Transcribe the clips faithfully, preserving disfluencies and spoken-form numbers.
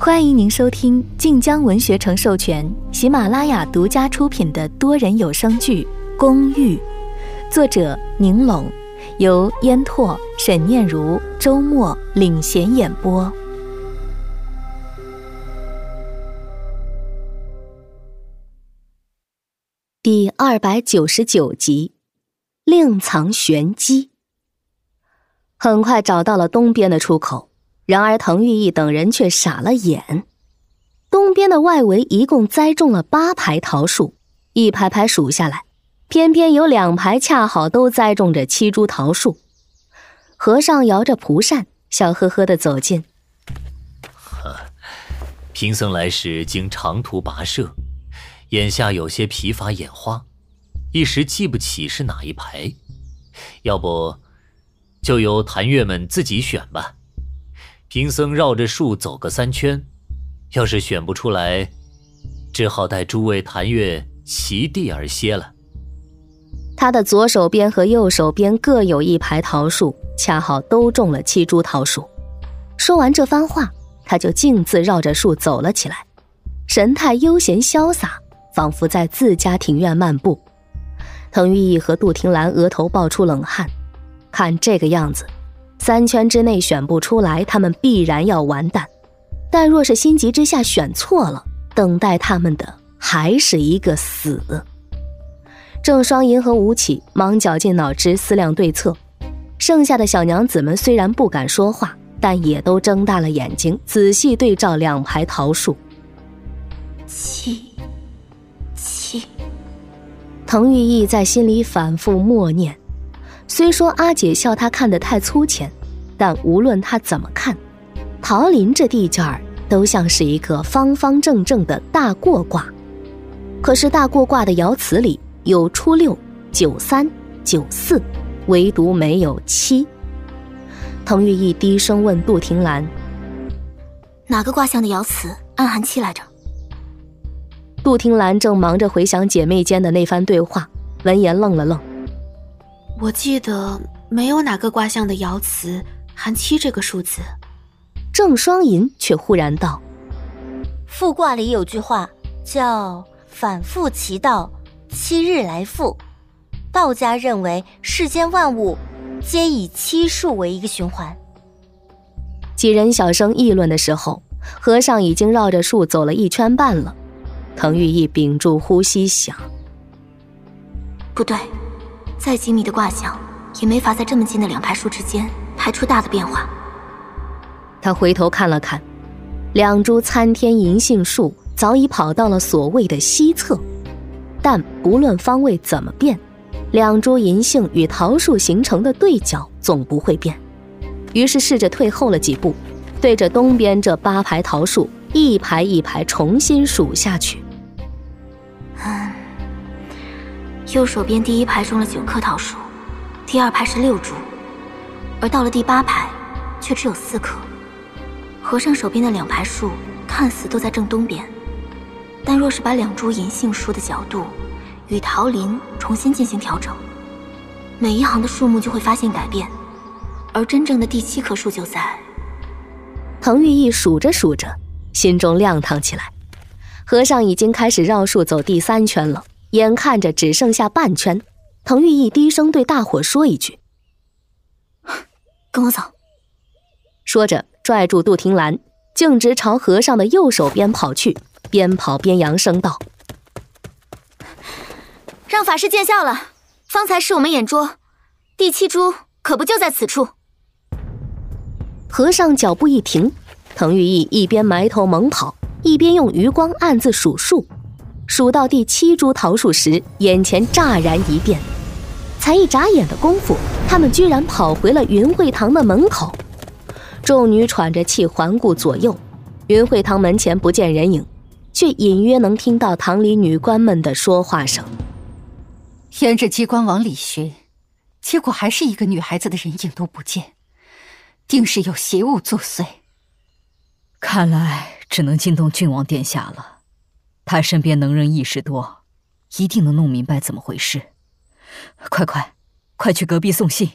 欢迎您收听晋江文学城授权、喜马拉雅独家出品的多人有声剧《公寓》，作者宁拢，由烟拓、沈念如、周末领衔演播。第二百九十九集，另藏玄机。很快找到了东边的出口，然而滕玉义等人却傻了眼。东边的外围一共栽种了八排桃树，一排排数下来，偏偏有两排恰好都栽种着七株桃树。和尚摇着蒲扇，笑呵呵地走近。 贫僧来时经长途跋涉，眼下有些疲乏眼花，一时记不起是哪一排，要不就由坛乐们自己选吧。贫僧绕着树走个三圈，要是选不出来，只好带诸位坛乐席地而歇了。 他的左手边和右手边各有一排桃树，恰好都种了七株桃树。说完这番话，他就径自绕着树走了起来，神态悠闲潇洒，仿佛在自家庭院漫步。滕玉义和杜婷兰额头爆出冷汗，看这个样子，三圈之内选不出来，他们必然要完蛋。但若是心急之下选错了，等待他们的还是一个死。郑双银和吴起忙绞尽脑汁思量对策，剩下的小娘子们虽然不敢说话，但也都睁大了眼睛，仔细对照两排桃树。七七，滕玉义在心里反复默念。虽说阿姐笑他看得太粗浅，但无论他怎么看，桃林这地界儿都像是一个方方正正的大过卦。可是大过卦的爻辞里有初六、九三、九四，唯独没有七。滕玉义低声问杜婷兰： 哪个卦象的爻辞暗含七来着？ 杜婷兰正忙着回想姐妹间的那番对话，闻言愣了愣。 我记得没有哪个卦象的爻辞含七这个数字。 郑双银却忽然道： 复卦里有句话叫反复其道，七日来复。道家认为世间万物皆以七数为一个循环。 几人小声议论的时候，和尚已经绕着树走了一圈半了。滕玉义屏住呼吸想， 不对，再精密的卦象也没法在这么近的两排树之间排出大的变化。 他回头看了看，两株参天银杏树早已跑到了所谓的西侧，但不论方位怎么变，两株银杏与桃树形成的对角总不会变。于是试着退后了几步，对着东边这八排桃树一排一排重新数下去。 嗯，右手边第一排种了九棵桃树，第二排是六株，而到了第八排却只有四棵。和尚手边的两排树看似都在正东边，但若是把两株银杏树的角度与桃林重新进行调整，每一行的树木就会发现改变，而真正的第七棵树就在…… 滕玉义数着数着，心中亮堂起来。和尚已经开始绕树走第三圈了，眼看着只剩下半圈，滕玉义低声对大伙说一句： 跟我走。 说着拽住杜婷兰，径直朝和尚的右手边跑去，边跑边扬声道： 让法师见笑了，方才是我们眼拙，第七株可不就在此处。 和尚脚步一停，滕玉义一边埋头猛跑，一边用余光暗自数数。数到第七株桃树时，眼前乍然一变，才一眨眼的功夫，他们居然跑回了云会堂的门口。众女喘着气环顾左右，云会堂门前不见人影，却隐约能听到堂里女官们的说话声。 沿着机关往里寻，结果还是一个女孩子的人影都不见，定是有邪物作祟。 看来只能惊动郡王殿下了，他身边能人异士多，一定能弄明白怎么回事。快快快去隔壁送信。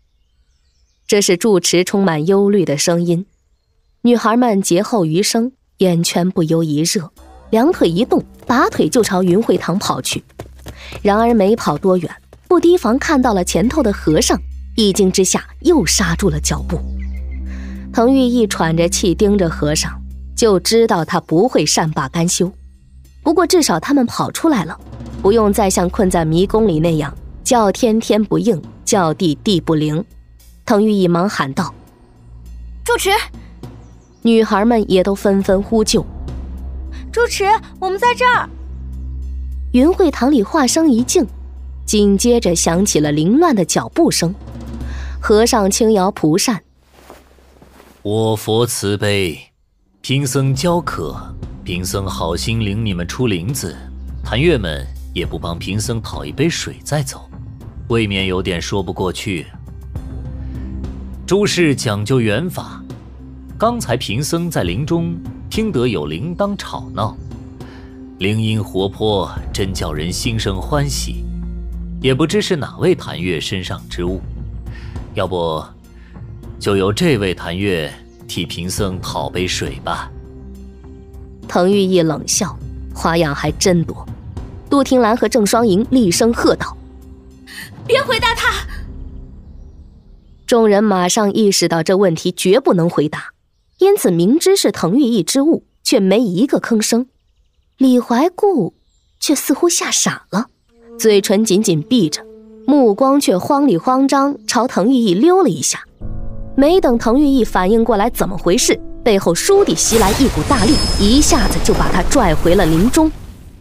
这是住持充满忧虑的声音。女孩们劫后余生， 眼圈不由一热，两腿一动，拔腿就朝云会堂跑去。然而没跑多远，不提防看到了前头的和尚，一惊之下又刹住了脚步。滕玉义喘着气盯着和尚，就知道他不会善罢甘休。不过至少他们跑出来了，不用再像困在迷宫里那样叫天天不应，叫地地不灵。滕玉义忙喊道： 住持！ 女孩们也都纷纷呼救： 住持，我们在这儿！ 云会堂里话声一静，紧接着响起了凌乱的脚步声。和尚轻摇蒲扇： 我佛慈悲，贫僧教渴，贫僧好心领你们出林子，谭月们也不帮贫僧讨一杯水再走，未免有点说不过去。诸事讲究缘法，刚才贫僧在林中听得有铃铛吵闹，铃音活泼，真叫人心生欢喜，也不知是哪位谭月身上之物，要不就由这位谭月替贫僧讨杯水吧。 滕玉义冷笑，花样还真多。杜婷兰和郑双莹厉声喝道： 别回答他！ 众人马上意识到这问题绝不能回答，因此明知是滕玉义之物，却没一个吭声。李怀固却似乎吓傻了，嘴唇紧紧闭着，目光却慌里慌张朝滕玉义溜了一下。没等滕玉义反应过来怎么回事，背后倏地袭来一股大力，一下子就把他拽回了林中。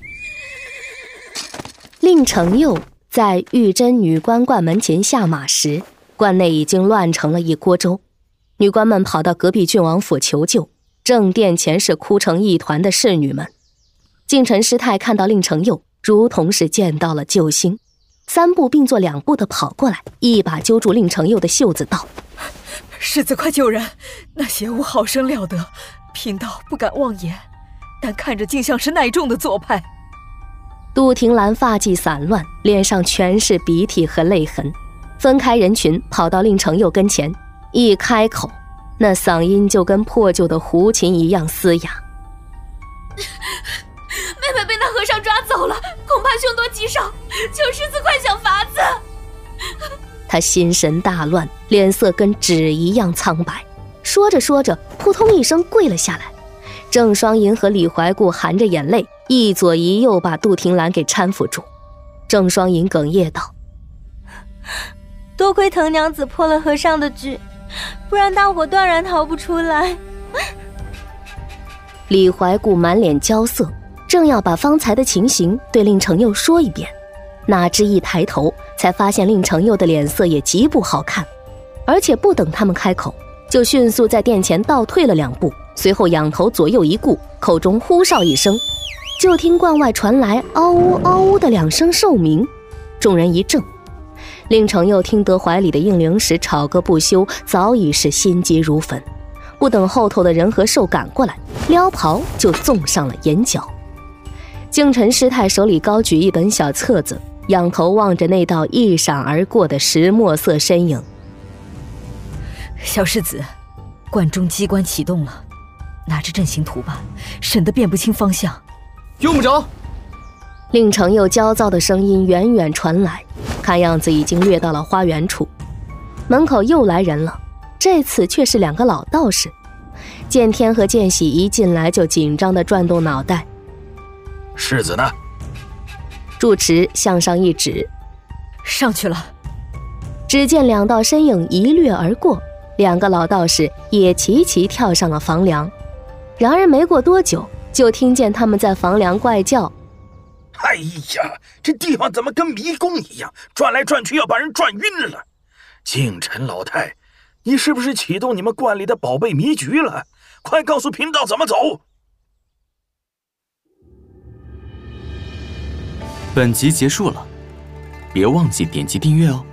令程佑在玉真女官观门前下马时，观内已经乱成了一锅粥。女官们跑到隔壁郡王府求救，正殿前是哭成一团的侍女们。净臣师太看到令程佑，如同是见到了救星，三步并作两步地跑过来，一把揪住令程佑的袖子道： 世子快救人！那邪物好生了得，贫道不敢妄言，但看着竟像是耐众的做派。 杜婷兰发髻散乱，脸上全是鼻涕和泪痕，分开人群跑到令程佑跟前，一开口，那嗓音就跟破旧的胡琴一样嘶哑。 妹妹被那和尚抓走了，恐怕凶多吉少，求世子快想法子。 他心神大乱，脸色跟纸一样苍白，说着说着扑通一声跪了下来。郑双银和李怀固含着眼泪，一左一右把杜婷兰给搀扶住。郑双银哽咽道： 多亏滕娘子破了和尚的局，不然大伙断然逃不出来。 李怀固满脸焦色，正要把方才的情形对令程佑说一遍，哪知一抬头才发现令程佑的脸色也极不好看，而且不等他们开口，就迅速在殿前倒退了两步，随后仰头左右一顾，口中呼哨一声，就听关外传来嗷呜嗷呜的两声兽鸣。众人一怔，令程佑听得怀里的应灵石吵个不休，早已是心急如焚，不等后头的人和兽赶过来，撩袍就纵上了眼角。净臣师太手里高举一本小册子，仰头望着那道一闪而过的石墨色身影。 小世子，观中机关启动了，拿着阵型图吧，省得辨不清方向。 用不着。 令程佑焦躁的声音远远传来，看样子已经掠到了花园处。门口又来人了，这次却是两个老道士。见天和见喜一进来就紧张地转动脑袋。 世子呢？ 住持向上一指， 上去了。 只见两道身影一掠而过，两个老道士也齐齐跳上了房梁。然而没过多久，就听见他们在房梁怪叫： 哎呀，这地方怎么跟迷宫一样，转来转去要把人转晕了。净臣老太，你是不是启动你们观里的宝贝迷局了？快告诉贫道怎么走。 本集结束了，别忘记点击订阅哦。